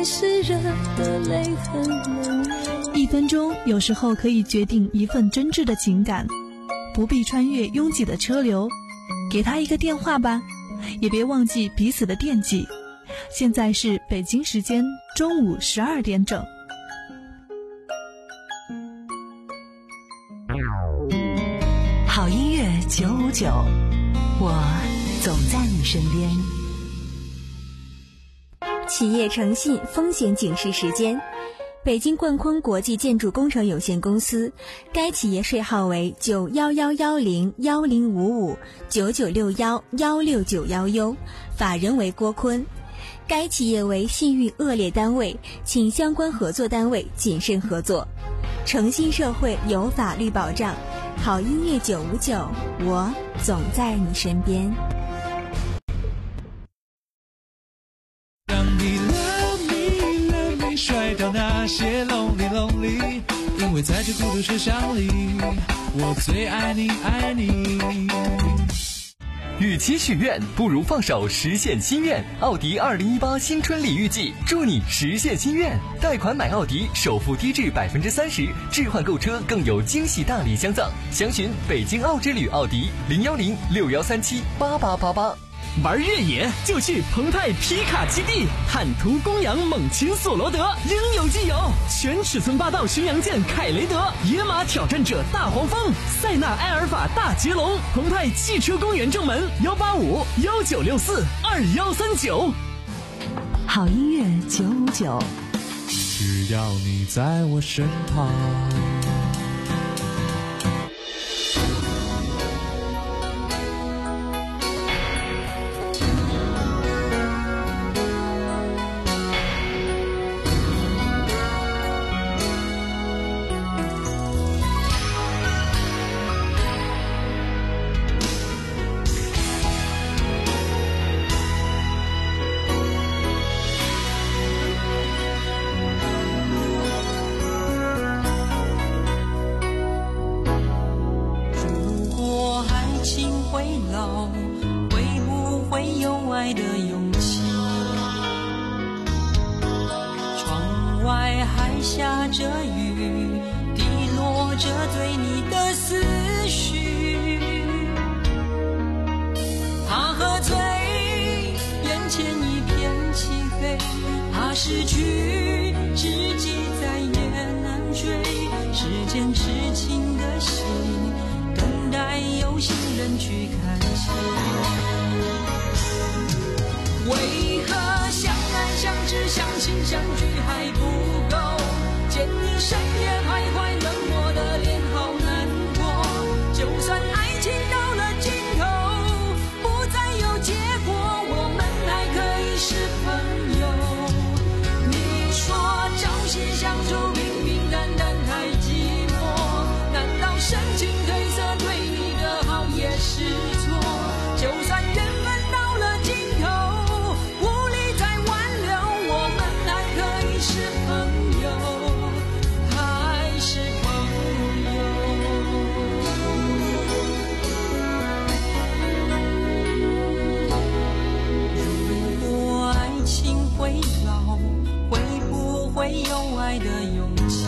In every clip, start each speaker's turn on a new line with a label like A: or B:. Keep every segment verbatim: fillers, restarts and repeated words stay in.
A: 湿热的泪很冷。
B: 一分钟有时候可以决定一份真挚的情感，不必穿越拥挤的车流，给他一个电话吧，也别忘记彼此的惦记。现在是北京时间中午十二点整。
C: 好音乐九五九，我总在你身边。
D: 企业诚信风险警示时间。北京冠坤国际建筑工程有限公司，该企业税号为九幺幺幺零幺零五五九九六幺幺六九幺 U， 法人为郭坤。该企业为信誉恶劣单位，请相关合作单位谨慎合作。诚信社会有法律保障，好音乐九五九，我总在你身边。
E: 甩掉那些 lonely lonely， 因为在这孤独车厢里，我最爱你爱你。
F: 与其许愿，不如放手实现心愿。奥迪二零一八新春礼遇季，祝你实现心愿。贷款买奥迪，首付低至百分之三十，置换购车更有惊喜大礼相赠。详询北京奥之旅奥迪零幺零六幺三七八八八八。
G: 玩越野就去澎湃皮卡基地，坦途公羊猛禽索罗德，应有尽有。全尺寸霸道巡洋舰凯雷德，野马挑战者大黄蜂，塞纳埃尔法大捷龙。澎湃汽车公园正门幺八五幺九六四二幺三九。
C: 好音乐九五九，
E: 只要你在我身旁。
H: 下着雨，滴落着对你的思绪。怕喝醉，眼前一片漆黑，怕失去，知己再也难追。时间痴情的心，等待有心人去看清。为何相爱相知相信相聚还不够？见你深夜徘徊，冷漠的脸好难过。就算爱情到了尽头，不再有结果，我们还可以是朋友。你说朝夕相处，平平淡淡太寂寞，难道深情褪色，对你的好也是错？就算缘分到了尽头，无力再挽留，我们还可以是朋友。会有爱的勇气，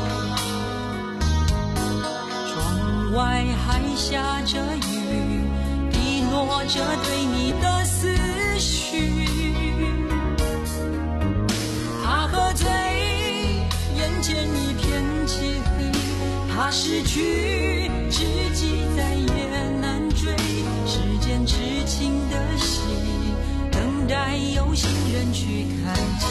H: 窗外还下着雨，滴落着对你的思绪。怕喝醉，眼前一片漆黑，怕失去，知己再也难追。时间痴情的心，等待有心人去看清。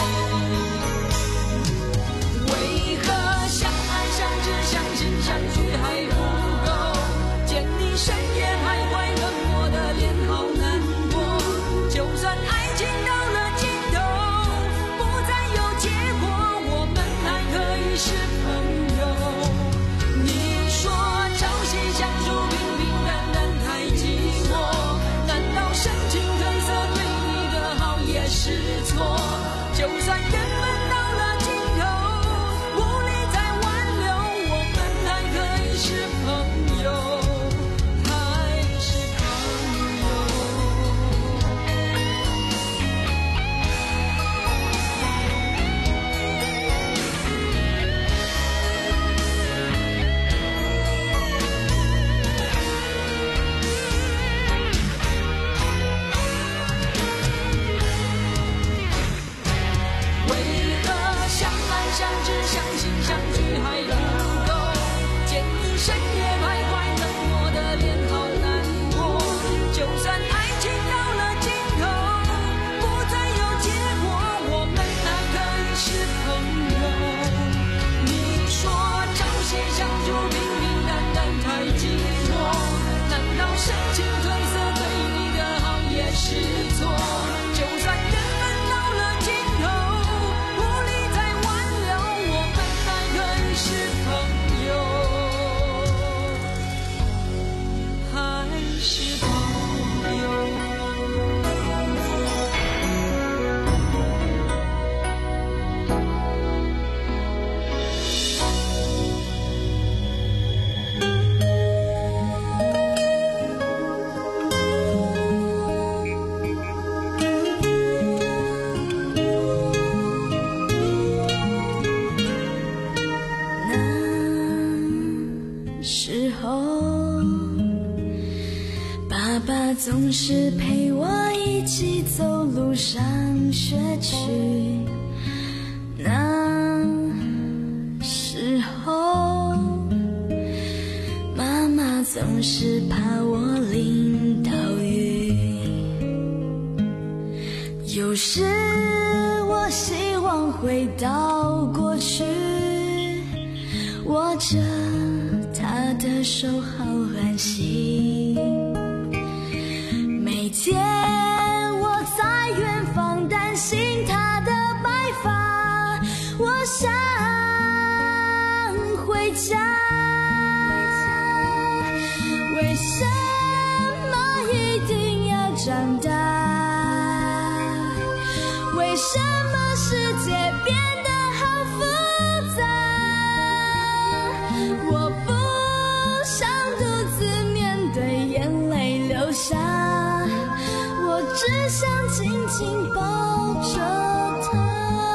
H: 为何相爱相知相信相聚还不够？见你深夜徘徊，冷漠的脸好难过。就算爱情到了尽头，不再有结果，我们还可以是朋友。你说朝夕
A: 总是陪我一起走路上学去，那时候妈妈总是怕我淋到雨，有时我希望回到过去，握着她的手好安心。每天我在远方担心她的白发，我想回家。为什么一定要长大？为什么世界变得好复杂？我不想独自面对眼泪流下，我只想紧紧抱着她。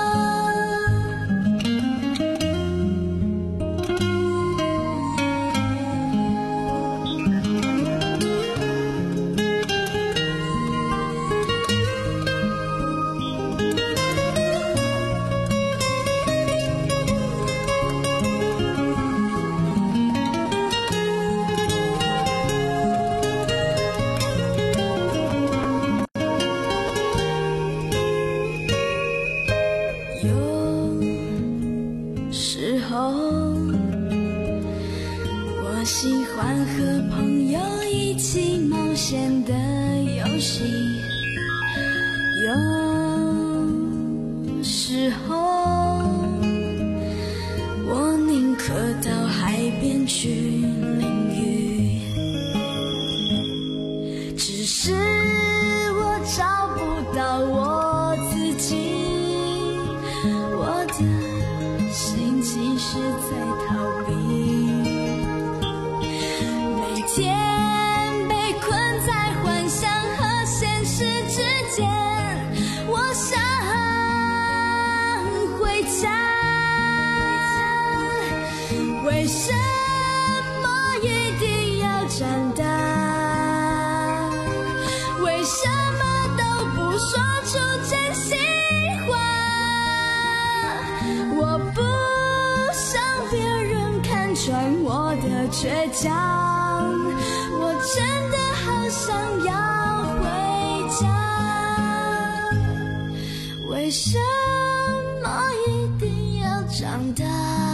A: 我喜欢和朋友一起冒险的游戏，有时候我宁可到海边去淋雨，只是我找不到我自己，我的心其实在逃避，每天被困在幻想和现实之间，我想回家。为什么一定要长大？为什么都不说出真心话？我不想别人看穿我的倔强，我真的好想要回家。为什么一定要长大？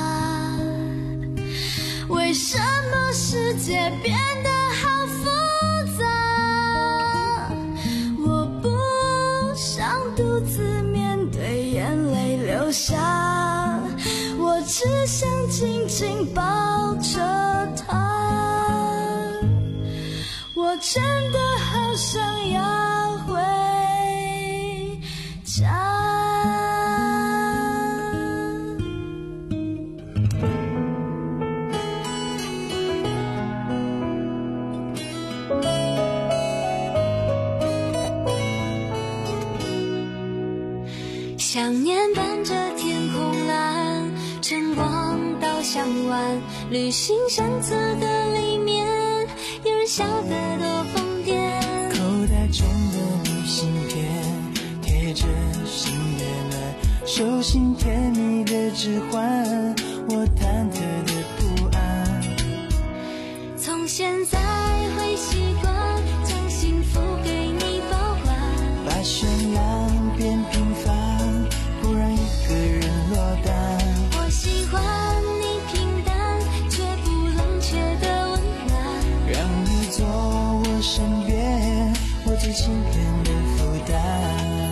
A: 为什么世界变得好复杂？我不想独自面对眼泪流下，我只想紧紧抱着她。我真的好想要回家。
I: 想念伴着天空蓝，晨光到向晚，旅行相册的里面有人笑得多疯癫，
E: 口袋中的明信片贴着心也暖，手心甜蜜的指环，我忐忑的不安。
I: 从现在会习惯将幸福给你保管，
E: 把绚烂变平凡，不让一个人落单。
I: 我喜欢你平淡却不冷却的温暖，
E: 让你做我身边我最轻便的负担。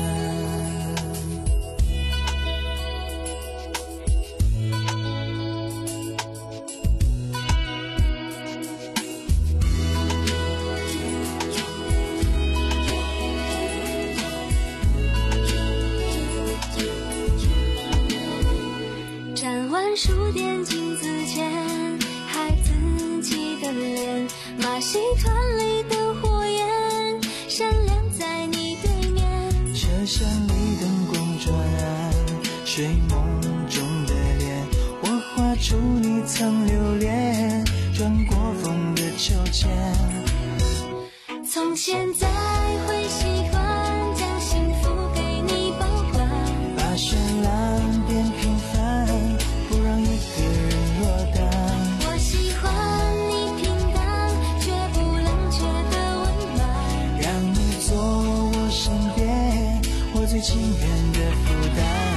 I: 站完书店镜子前，孩自己的脸，马戏团里的火焰闪亮在你对面，
E: 车厢里灯光转暗，睡梦中的脸，我画出你曾留恋，转过风的秋千。
I: 从现在会喜欢将幸福给你保管，
E: 把绚烂变平凡，不让一个人落单。
I: 我喜欢你平淡却不冷却的温暖，
E: 让你做我身边我最情愿的负担。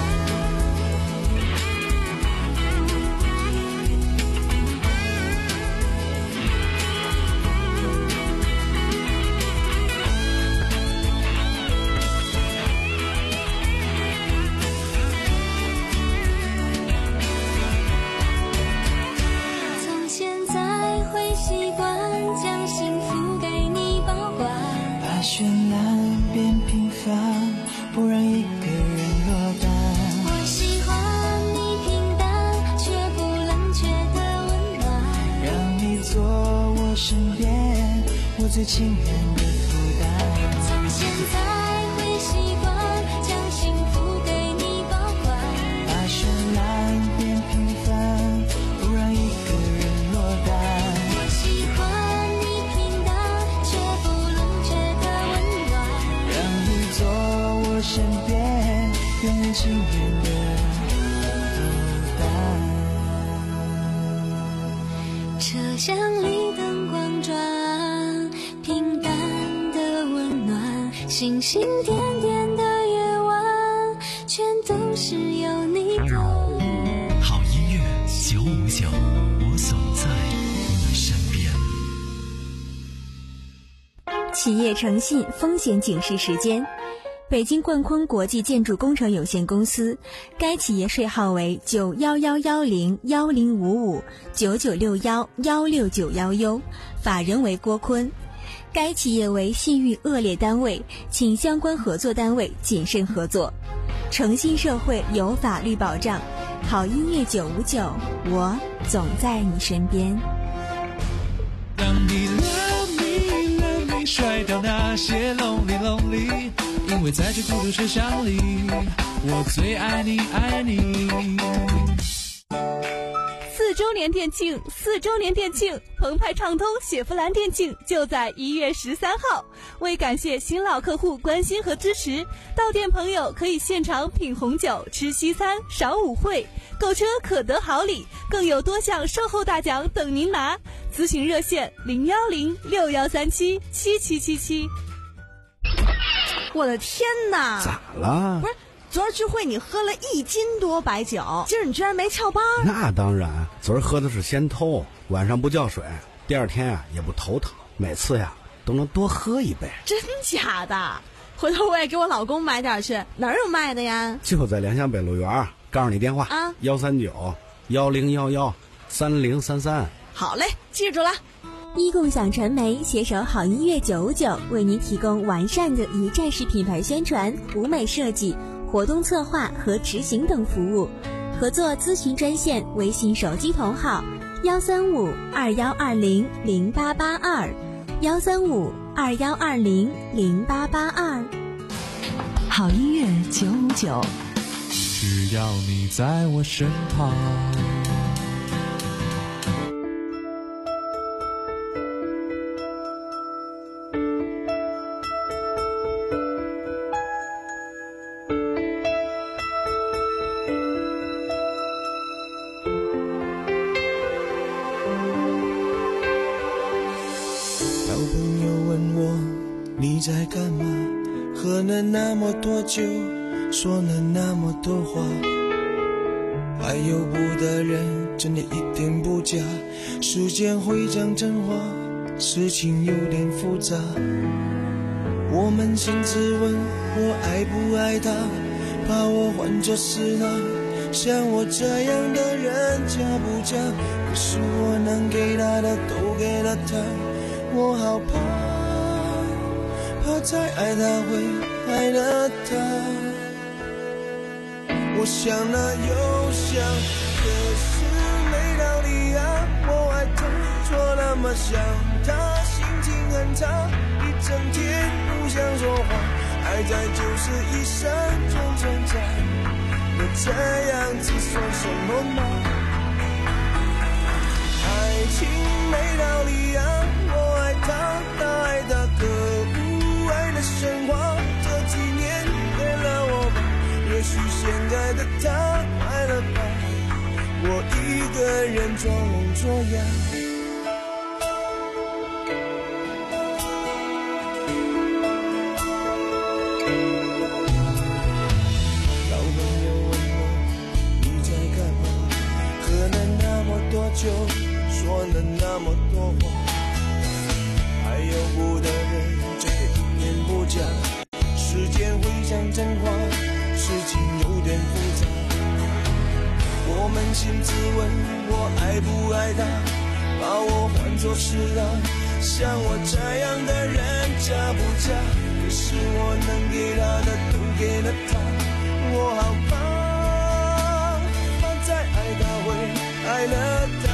E: 绚烂变平凡，不让一个人落单。
I: 我喜欢你平淡却不冷却的温暖，
E: 让你做我身边我最情愿的负担。
I: 从现在会习惯将幸福给你保管，
E: 把绚烂变平凡，不让一个人落单。
I: 我喜欢你平淡却不冷却的
E: 做我身边永远情愿的负担。
I: 车厢里灯光转，平淡的温暖，星星点点的夜晚，全都是有你的。
J: 好音乐九五九，我总在你身边。
D: 企业诚信风险警示时间。北京冠坤国际建筑工程有限公司，该企业税号为九幺幺幺零幺零五五九九六幺幺六九幺 U， 法人为郭坤。该企业为信誉恶劣单位，请相关合作单位谨慎合作。诚信社会有法律保障，好音乐九五九，我总在你身边。
K: 当你 love me love me 甩掉那些 lonely lonely，因为在这孤独车厢里，我最爱你爱你。
B: 四周年店庆，四周年店庆，澎湃畅通雪佛兰店庆就在一月十三号。为感谢新老客户关心和支持，到店朋友可以现场品红酒、吃西餐、赏舞会，购车可得好礼，更有多项售后大奖等您拿。咨询热线零幺零六幺三七七七七七。
L: 我的天哪！
M: 咋了？
L: 不是，昨儿聚会你喝了一斤多白酒，今儿你居然没翘班？
M: 那当然，昨儿喝的是仙偷，晚上不叫水，第二天啊也不头疼，每次呀都能多喝一杯。
L: 真假的？回头我也给我老公买点去，哪儿有卖的呀？
M: 就在联想北路园，告诉你电话啊，幺三九幺零幺幺三零三三。
L: 好嘞，记住了。
D: 一共享传媒携手好音乐九五九，为您提供完善的一站式品牌宣传、舞美设计、活动策划和执行等服务。合作咨询专线：微信手机同号幺三五二幺二零零八八二幺三五二幺二零零八八二。
C: 好音乐九五九，
K: 只要你在我身旁。
E: 你在干嘛？喝了那么多酒，说了那么多话，爱有不的人真的一点不假，时间会讲真话，事情有点复杂。我扪心自问，我爱不爱他？怕我换作是他，像我这样的人嫁不嫁？可是我能给他的都给了他，我好怕怕再爱他会爱了他。我想了又想，可是没道理啊，我爱他错那么想他，心情很差，一整天不想说话，爱在就是一生中存在，我这样子算什么吗？爱情没道理啊，我爱他，他爱他，可也许现在的他快乐吧，我一个人装聋作哑。老朋友问我你在干嘛，喝了那么多酒，说了那么多话，还有不的人真的一点不假。时间会像真话，事情有点复杂。我扪心自问，我爱不爱他，把我换作是他，像我这样的人假不假？可是我能给他的都给了他，我好怕怕再爱他会爱了他。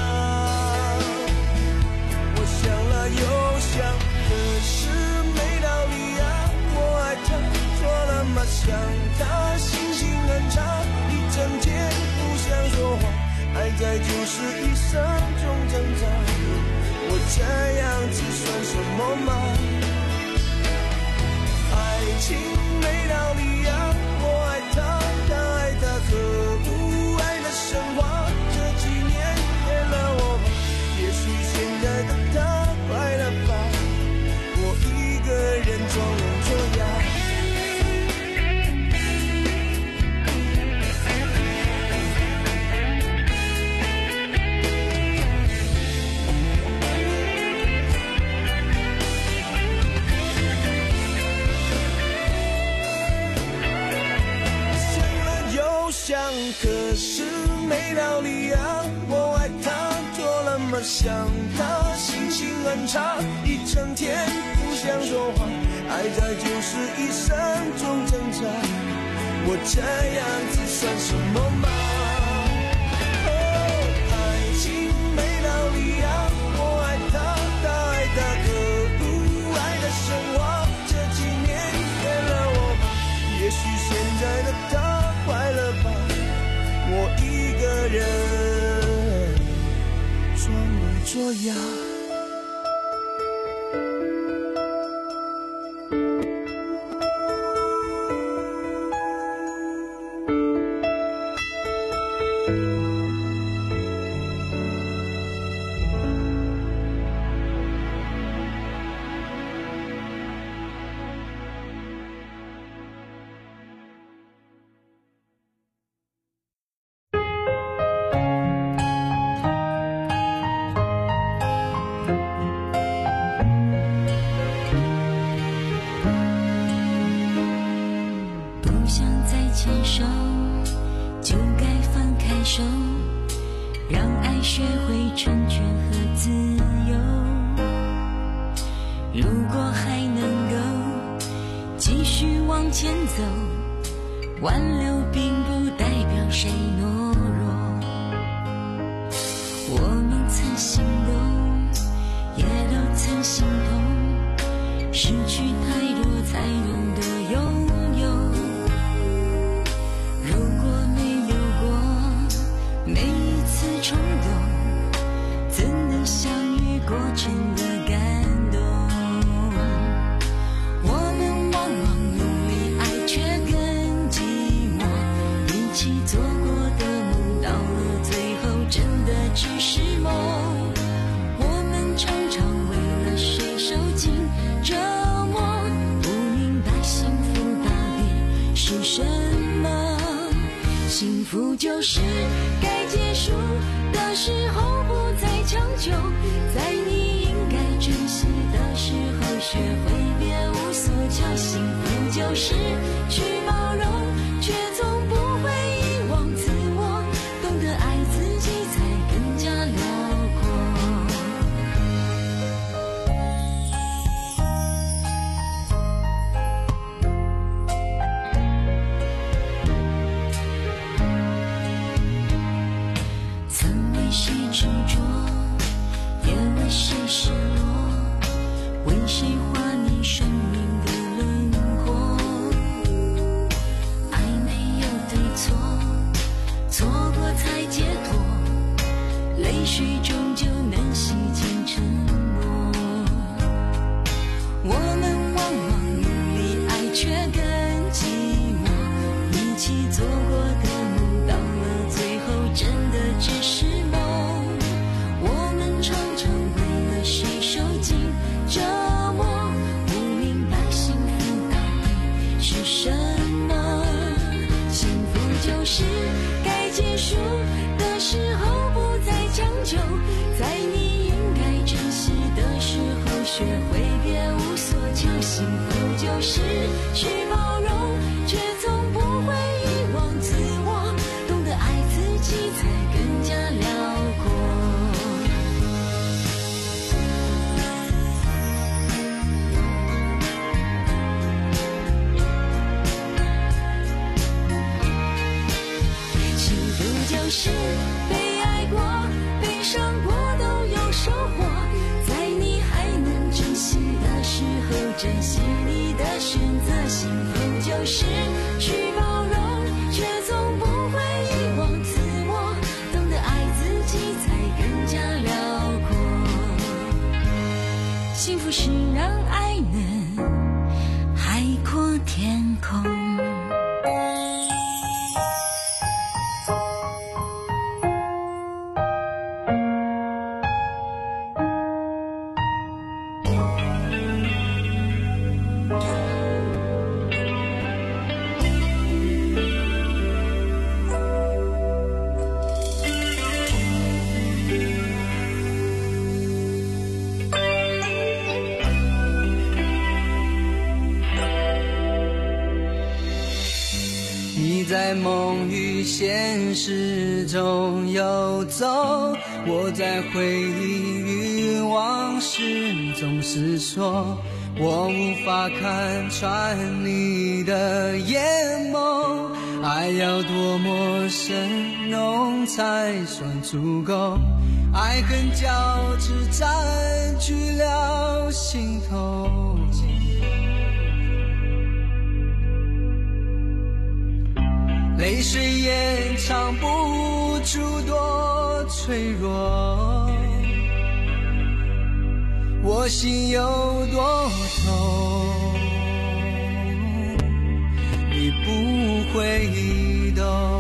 E: 我想了又想，可是没道理啊，我爱他做了嘛想他，心情很差，一整天不想说话，爱在就是一生中挣扎。我这样子算什么吗？爱情没道理啊，我爱他，他爱他，何不爱的升华？这几年给了我吧，也许现在的他快乐吧，我一个人装聋作哑。想，可是没道理啊，我爱他做了嘛想他，心情很差，一整天不想说话，爱在就是一生中挣扎。我这样子算什么吗？哦，爱情没道理啊，我爱他，他爱他，可不爱的升华。这几年给了我吧，也许现在的他快乐吧，我一个人装聋作哑。
A: 就是该结束的时候不再强求，在你应该珍惜的时候学会别无所求。幸福就是去包容，却从不会遗忘自我，懂得爱自己才更加辽谁执着，也为谁失落，为谁画你生命的轮廓。爱没有
I: 就是该结束的时候不再将就，在你应该珍惜的时候学会别无所求。幸福就是去包容，却从不会遗忘自我，懂得爱自己才更加辽阔。就是被爱过被伤过都有收获，在你还能珍惜的时候珍惜你的选择。幸福就是去包容，却从不会遗忘自我，懂得爱自己才更加辽阔。幸福是让爱能海阔天空。
N: 在梦与现实中游走，我在回忆与往事总是说，我无法看穿你的眼眸，爱要多么深浓才算足够，爱恨交织占据了心头，泪水掩藏不住多脆弱，我心有多痛，你不会懂。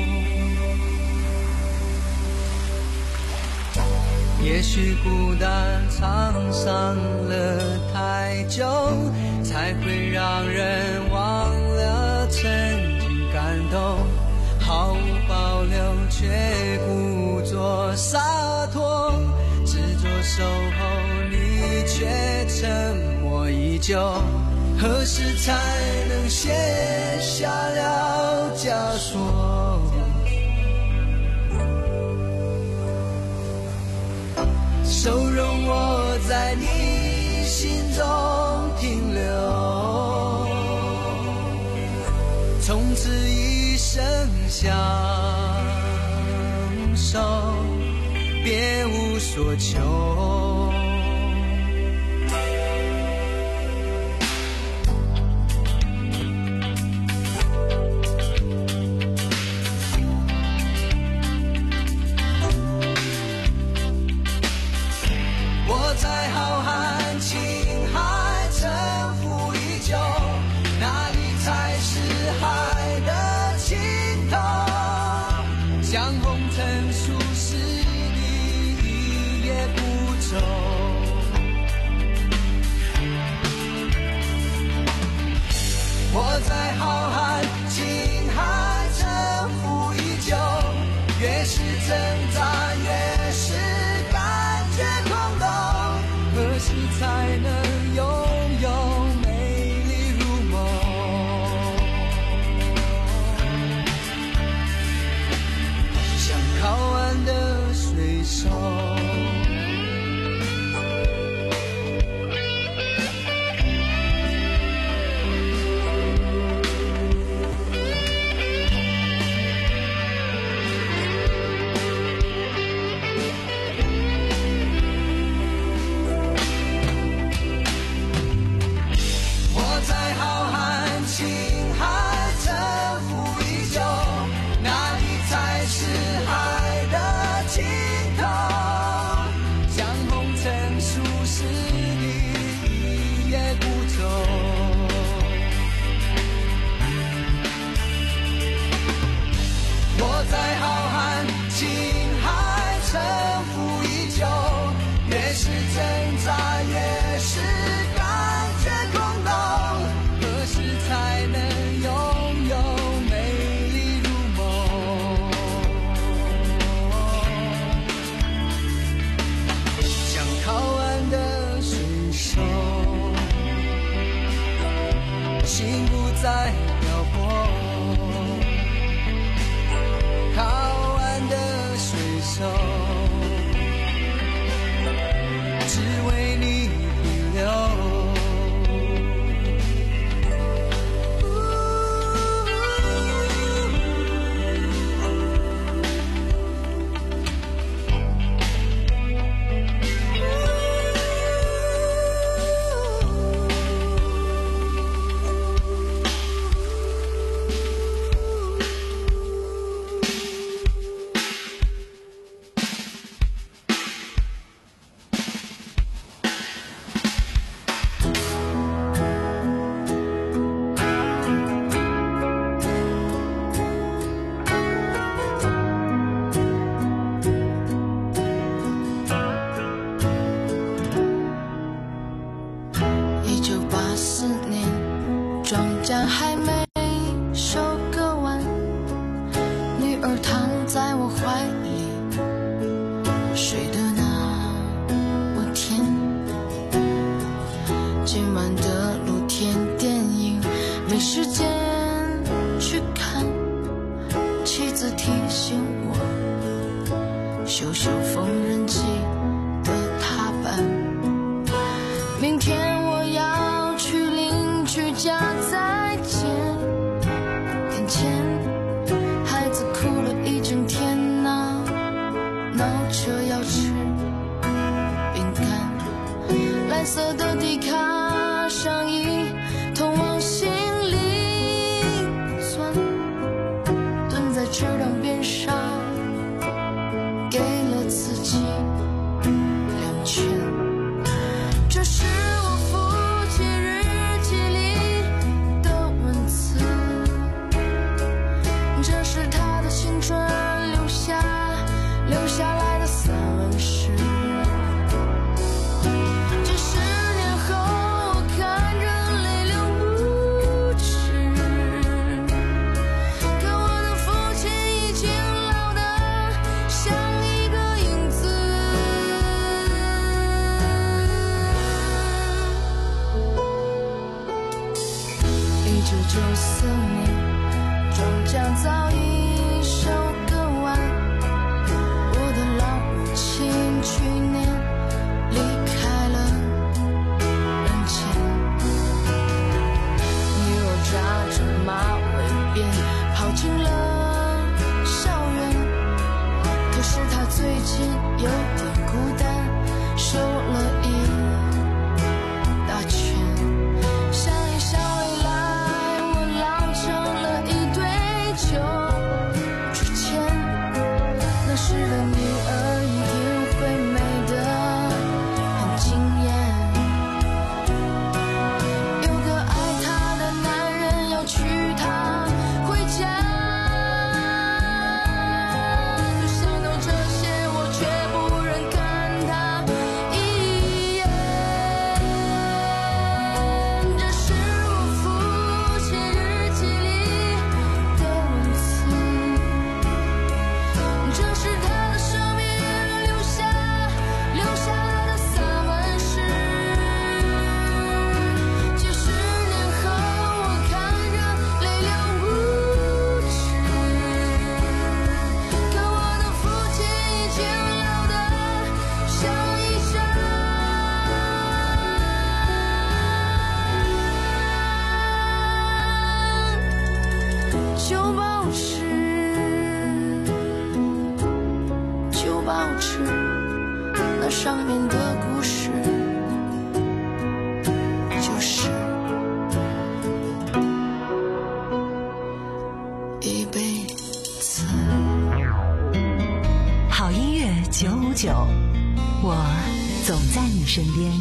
N: 也许孤单沧桑了太久，才会让人忘了曾感动，毫无保留却故作洒脱，执着守候你却沉默依旧，何时才能卸下了枷锁？收容我在你心中停留，从此一生相守，别无所求。我在浩瀚情海沉浮已久，哪里才是海的尽头？像红尘俗世里一叶不走，我在浩瀚情海沉浮已久，越是挣扎越是感觉空洞，何时才能拥有美丽如梦？像靠岸的水手，哪里才是海的尽头？ 走，只为你停留。
A: 还没收割完，女儿躺在我怀里，睡得那么甜。今晚的露天电影没时间去看，妻子提醒我修修缝纫机的踏板。明天我要去邻居家再见，眼前孩子哭了一整天呐，闹着要吃饼干。蓝色的迪卡上衣通往心里钻，蹲在池塘边上给了自己两拳。这是我父亲日记里的文字，这是他的青春留下留下来的散文诗。几十年后我看着泪流不止，可我的父亲已经老得像一个影子。一九九四年，庄稼早已收割完，我的老母亲去年离开了人间。女儿扎着马尾辫跑进了校园，可是她最近有点孤单，瘦了一大圈。想一想未来，我老成了一堆旧纸钱，那时的女儿一定会美得很惊艳。有个爱她的男人要娶她回家，可心动这些我却不忍看她一眼。这是我父亲日记里的文字，这是他的生命留下留下来的散文诗。几十年后我看着泪流不止，可我的父亲已经老得像一张旧报纸，旧报纸，那上面的故事就是一辈子。
C: 好音乐九五九，我总在你身边。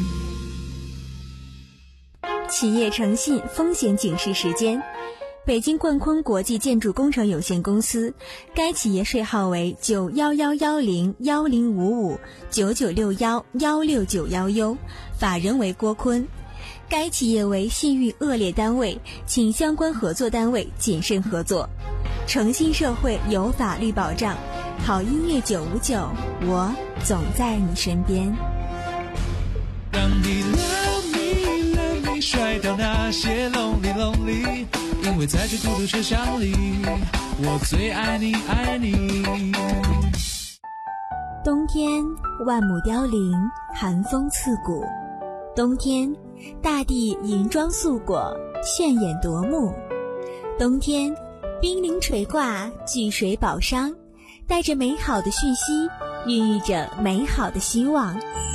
D: 企业诚信风险警示时间。北京冠坤国际建筑工程有限公司，该企业税号为九幺幺幺零幺零五五九九六幺幺六九幺 U， 法人为郭坤。该企业为信誉恶劣单位，请相关合作单位谨慎合作。诚信社会有法律保障，好音乐九五九，我总在你身边。
K: 让你 love me love me 甩掉那些 lonely lonely， 因为在这孤独车厢里，我最爱你爱你。
D: 冬天万亩凋零，寒风刺骨。冬天大地银装素裹，炫眼夺目。冬天冰凌垂挂，巨水宝商，带着美好的讯息，孕育着美好的希望。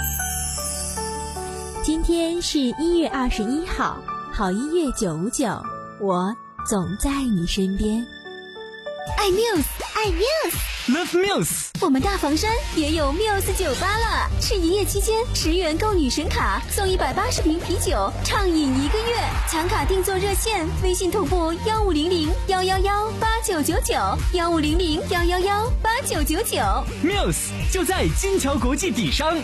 D: 今天是一月二十一号，好音乐九五九，我总在你身边。
I: 爱 Muse， 爱 Muse，Love
G: Muse。
I: 我们大房山也有 Muse 酒吧了，是营业期间十元购女神卡送一百八十瓶啤酒，畅饮一个月。抢卡定做热线，微信同步幺五零零幺幺幺八九九九，幺五零零幺幺幺八九九九。
G: Muse 就在金桥国际底商。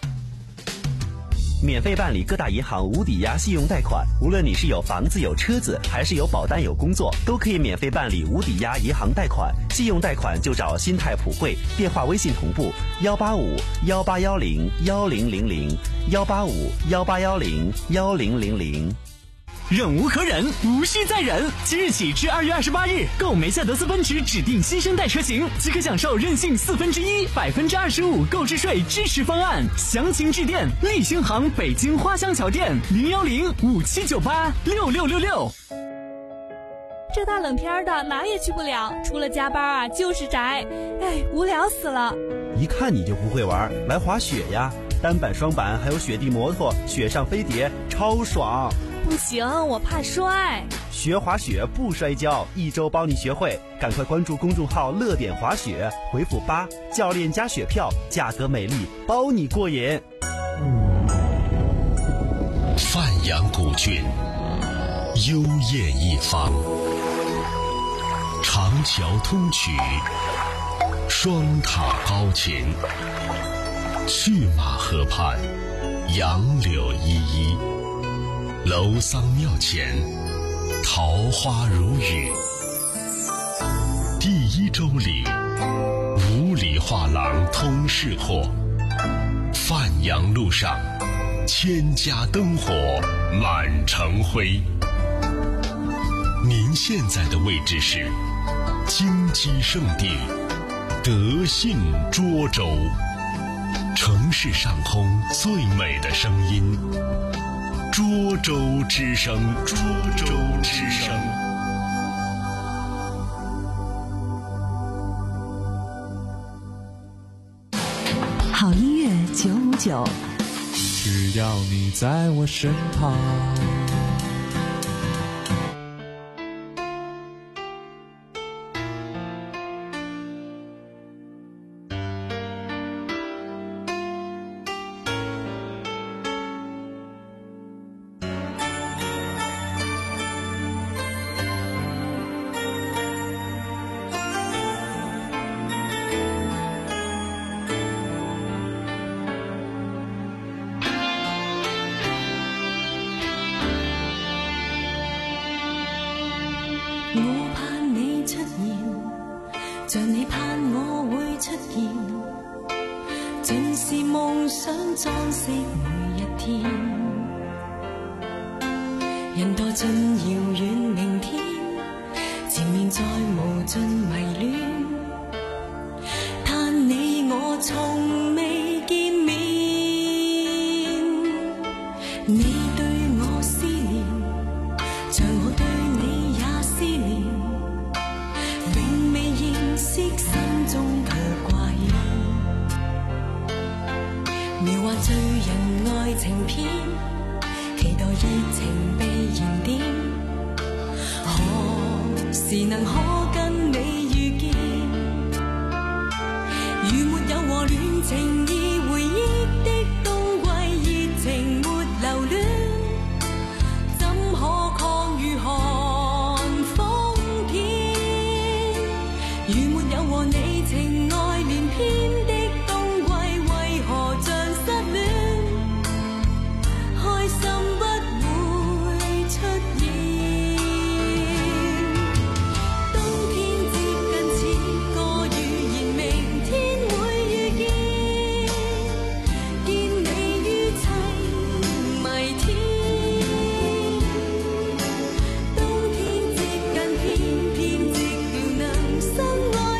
O: 免费办理各大银行无抵押信用贷款，无论你是有房子有车子，还是有保单有工作，都可以免费办理无抵押银行贷款。信用贷款就找新泰普惠，电话微信同步幺八五幺八幺零幺零零零幺八五幺八幺零幺零零零。
G: 忍无可忍，无需再忍。即日起至二月二十八日，购梅赛德斯奔驰指定新生代车型，即可享受任性四分之一、百分之二十五购置税支持方案。详情致电立新行北京花乡桥店零幺零五七九八六六六六。
B: 这大冷天的哪也去不了，除了加班啊就是宅，哎，无聊死了。
O: 一看你就不会玩，来滑雪呀！单板、双板还有雪地摩托、雪上飞碟，超爽。
B: 不行，我怕摔。
O: 学滑雪不摔跤，一周帮你学会。赶快关注公众号乐点滑雪，回复八，教练加雪票，价格美丽，包你过瘾。
J: 范阳古郡，幽艳一方，长桥通衢，双塔高擎，去马河畔，杨柳依依。楼桑庙前，桃花如雨。第一周里，五里画廊通市货。范阳路上，千家灯火满城辉。您现在的位置是金鸡圣地德信涿州，城市上空最美的声音。涿州之声，涿州之声。
C: 好音乐九五九，
K: 只要你在我身旁。
A: 像你盼我會出現，盡是夢想裝飾每一天。人墮進遙遠明天，前面再無盡迷戀，嘆你我從未見面。你對我思念，像我對你也思念，永未認識，心中卻掛念。描畫醉人愛情片，期待熱情被燃點，何時能可跟你遇見？如沒有和戀情已回憶的冬季，熱情沒留戀，怎可抗御寒風天？如沒有和你情愛連篇的冬季，為何像失戀？開心不會出現。冬天接近似個預言，明天會遇見，見你於凄迷天。冬天接近，偏偏寂寥能生愛。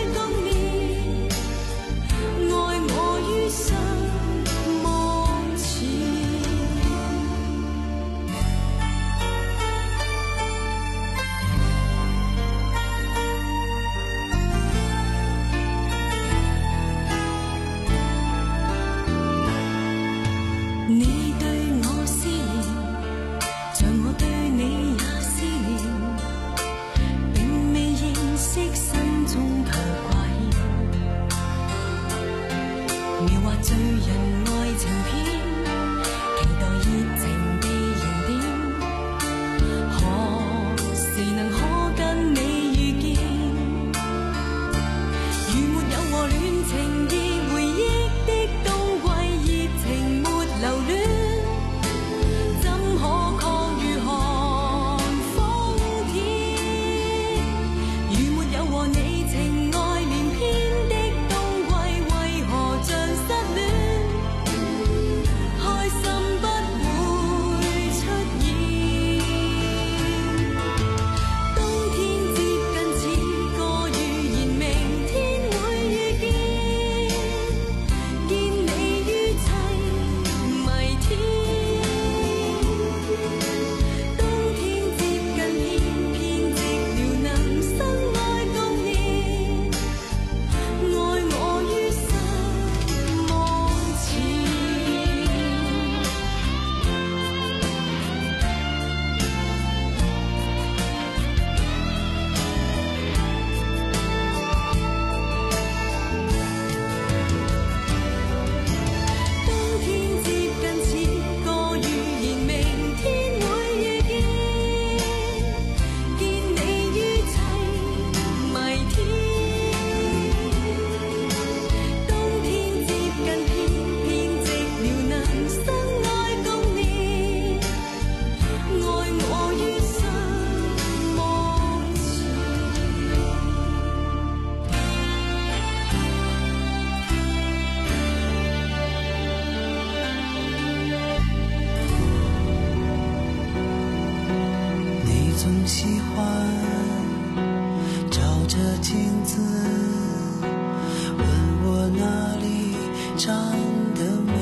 E: 镜子，问我哪里长得美，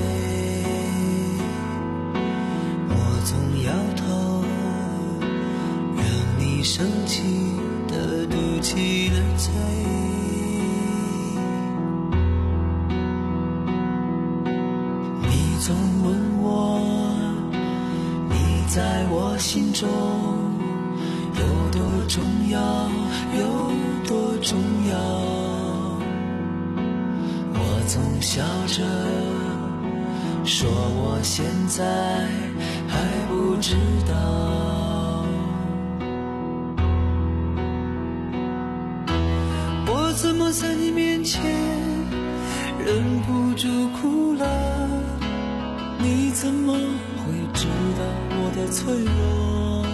E: 我总摇头，让你生气的嘟起了嘴。你总问我，你在我心中有多重要，有多重要。我总笑着说我现在还不知道，我怎么在你面前忍不住哭了，你怎么会知道我的脆弱？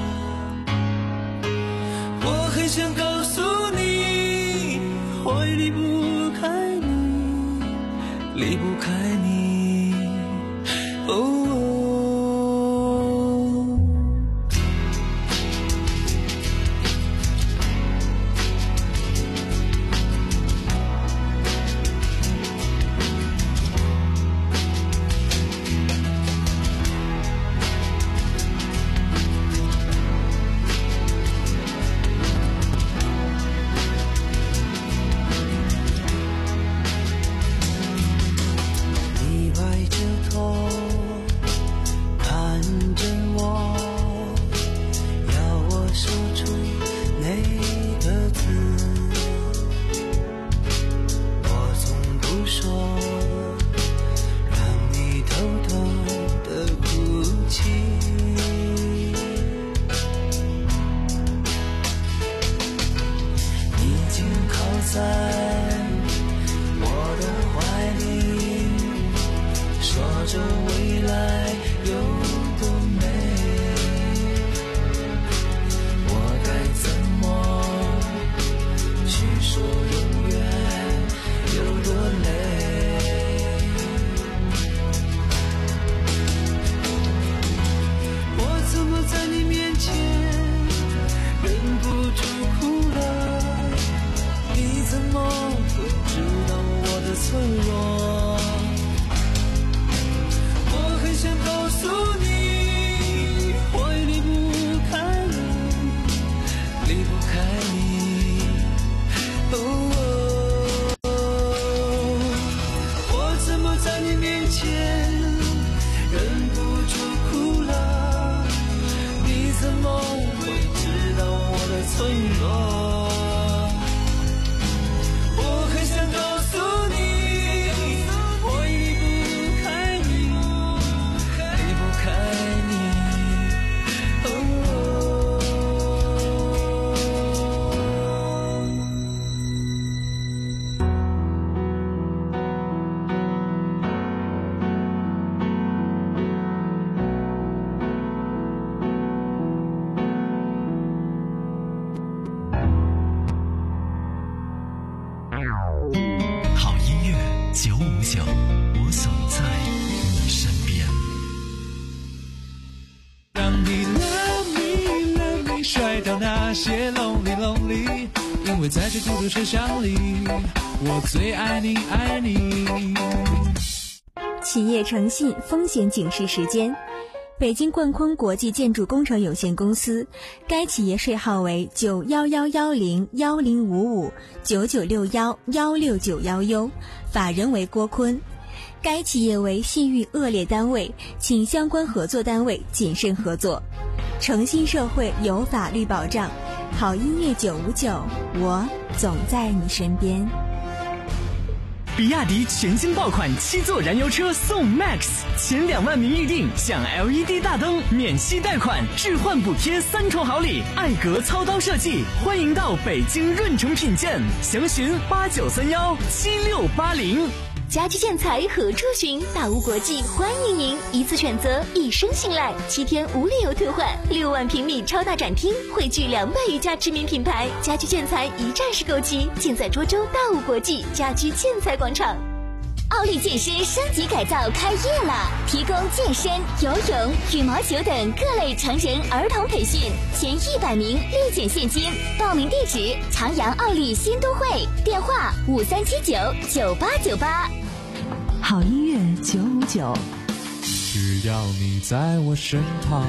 E: 我很想告诉你，会离不开你，离不开你。哦哦
K: 那些 lonely lonely， 因为在这孤独车厢里，我最爱你爱你。
D: 企业诚信风险警示时间，北京冠坤国际建筑工程有限公司，该企业税号为九幺幺幺零幺零五五九九六幺幺六九幺 U， 法人为郭坤。该企业为信誉恶劣单位，请相关合作单位谨慎合作。诚信社会有法律保障，好音乐九五九，我总在你身边。
G: 比亚迪全新爆款七座燃油车送 Max， 前两万名预定享 L E D 大灯、免息贷款、置换补贴三重好礼，艾格操刀设计，欢迎到北京润城品鉴，详询八九三幺七六八零。
P: 家居建材何处寻？大屋国际欢迎您，一次选择，一生信赖，七天无理由退换，六万平米超大展厅，汇聚两百余家知名品牌，家居建材一站式购齐，尽在涿州大屋国际家居建材广场。 奥利健身升级改造开业了，提供健身、游泳、羽毛球等各类成人儿童培训，前一百名立减现金。报名地址：长阳奥利新都会，电话五三七九九八九八。
C: 好音乐九五九，
K: 只要你在我身旁。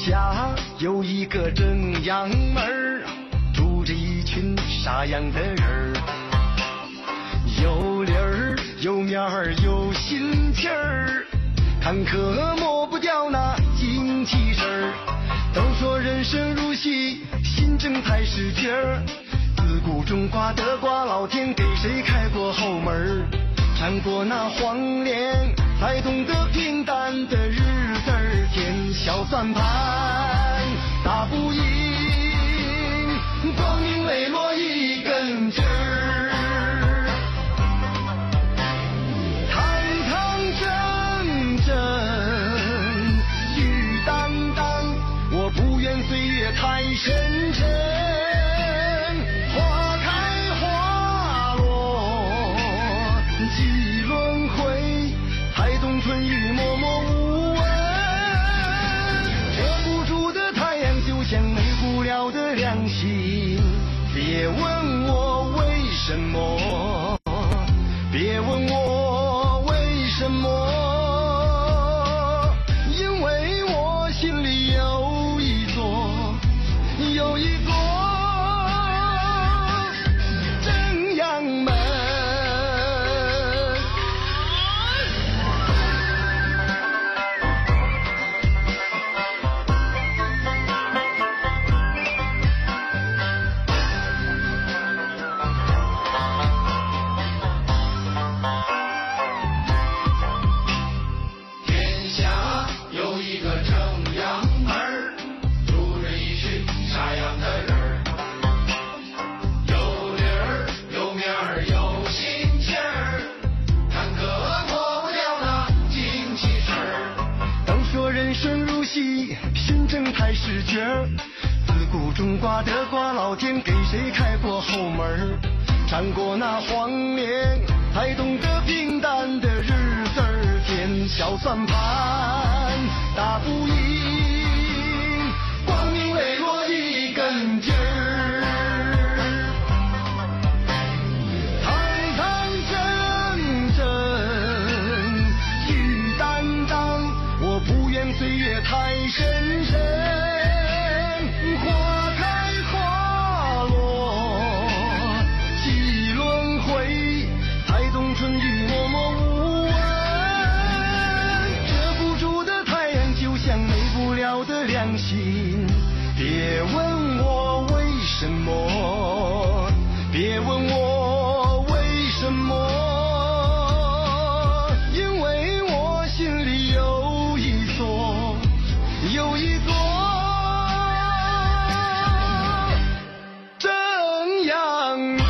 Q: 下有一个正阳门儿，住着一群傻样的人儿，有理儿有面儿有心气儿，坎坷抹不掉那精气神儿。都说人生如戏，心正才是劲儿，自古种瓜得瓜，老天给谁开过后门儿？尝过那黄连，才懂得平淡的日子儿，甜小算盘打不赢，光明磊落一根筋儿。堂堂正正玉担当，我不愿岁月太深沉，花开花落几轮回，才懂春雨默默无闻。遮不住的太阳就像没不了的良心，别问我为什么，别问我为什么，因为我心里有一座有一座正阳门。天下有一个正阳门儿，住着一群傻样的人儿，有理儿有面儿有心气儿，坎坷脱不掉那精气神儿。都说人生如戏，心正才是劲儿，自古种瓜得瓜，老天给谁开过后门儿？尝过那黄连，才懂得平淡的日子儿，甜小算盘打不赢，光明磊落一根筋儿。堂堂正正玉担当，我不愿岁月太深深，花开花落几轮回，才懂春雨默默无闻。遮不住的太阳就像没不了的良心，别问我为什么，别问我为什么，因为我心里有一座有一座正阳门。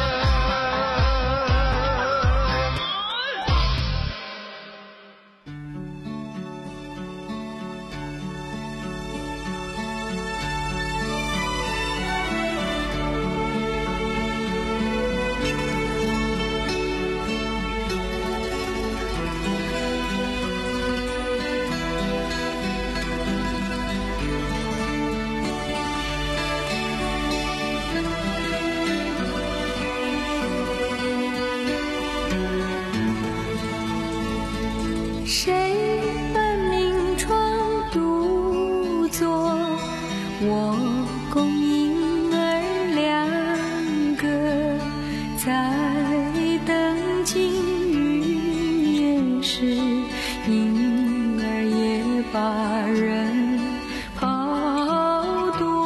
I: 谁伴明窗独坐，我共婴儿两个，在等金鱼也是婴儿也把人抛夺。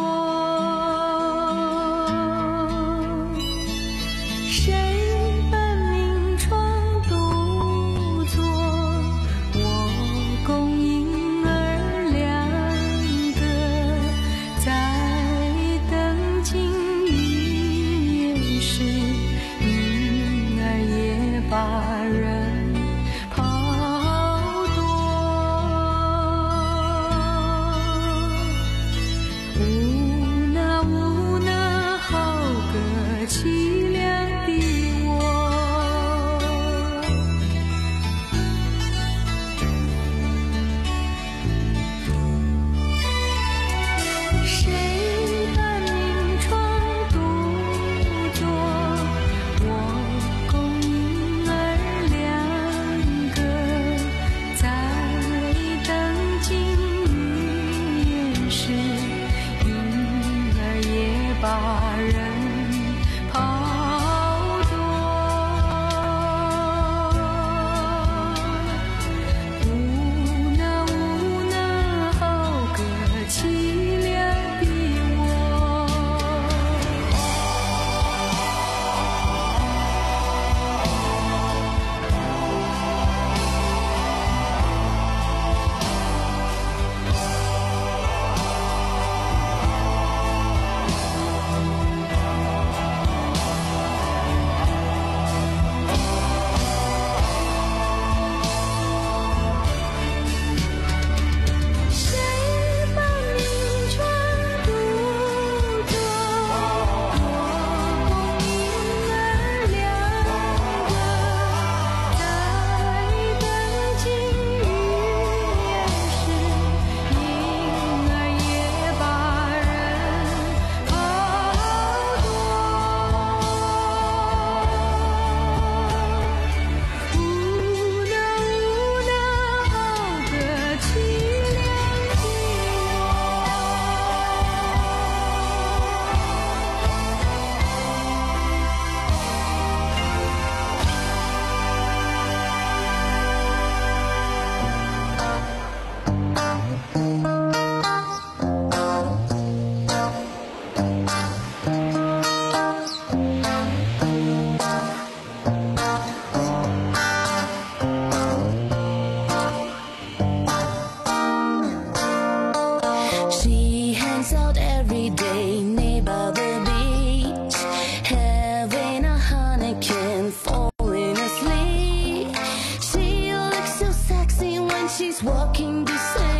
I: 谁伴明窗独坐，我共婴儿两个，在等金鱼也是婴儿也把人抛夺。
A: she's walking beside